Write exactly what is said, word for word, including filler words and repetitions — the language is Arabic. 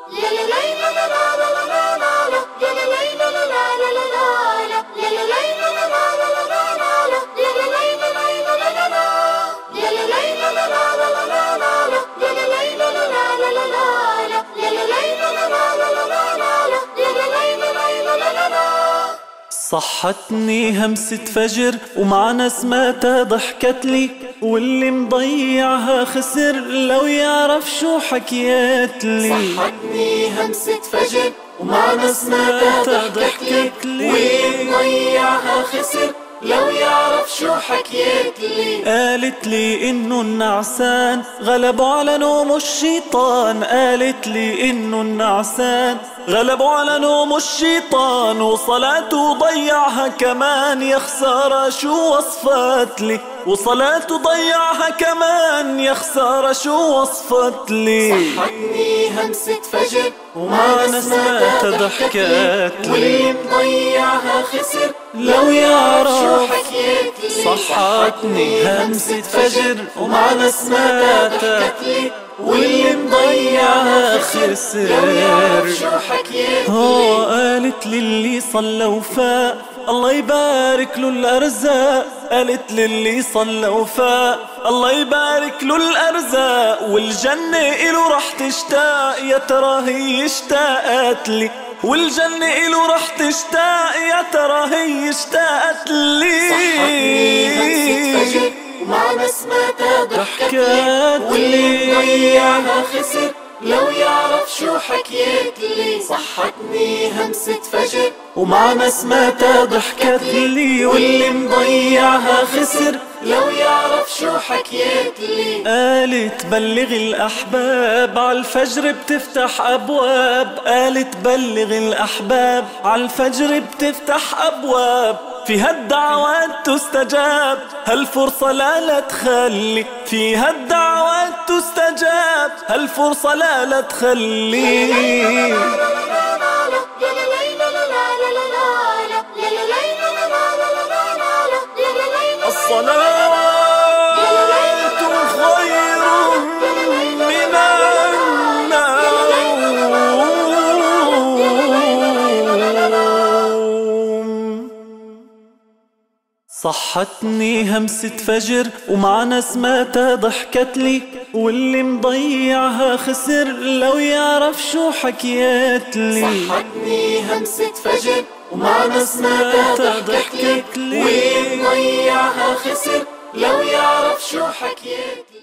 صحتني همسة فجر ومع نسماتها ضحكتلي، واللي مضيعها خسر لو يعرف شو حكيتلي. صحتني همسة فجر ومع نسماتها ضحكتلي، واللي مضيعها خسر لو يعرف شو حكيتلي. قالت لي انه النعسان غلبوا على نوم الشيطان، قالت لي انه النعسان غلبوا على نوم الشيطان، وصلاته ضيعها كمان يا خسارة شو وصفت لي، وصلاته ضيعها كمان يا خسارة شو وصفت لي. صحتني همسة فجر ومع نسماتها ضحكت لي، واللي مضيعها خسر لو يعرف شو حكيتلي. صحتني همسة فجر ومع نسماتها ضحكت لي، واللي مضيعها خسر لو يعرف شو حكيتلي. هو قالت لي اللي صلى وفاق الله يبارك له الأرزاق، قالت لي اللي صلى وفاق الله يبارك له الأرزاق، والجنة إله رح تشتاق يا ترى هي اشتاقت لي، والجنة إله رح تشتاق يا ترى هي اشتاقت لي. صحتني همسة فجر ومع نسماتها ضحكت لي، واللي ضحكت مضيعها خسر لو يعرف شو حكيتلي. صحتني همسة فجر ومع نسماتها ضحكت لي، واللي مضيعها خسر لو يعرف شو حكيتلي. قالت بلغ الأحباب عالفجر بتفتح أبواب، قالت بلغ الأحباب عالفجر بتفتح أبواب، في هالدعوات تستجاب هالفرصة لا لا تخلي، في هالدعوات تستجاب هالفرصة لا لا تخلي. الصلاة خير من النوم. صحتني همسة فجر ومع نسماتها ضحكت لي، واللي مضيعها خسر لو يعرف شو حكيتلي. صحتني همسة فجر ومع نسماتها ضحكت لي، واللي مضيعها خسر لو يعرف شو حكيتلي.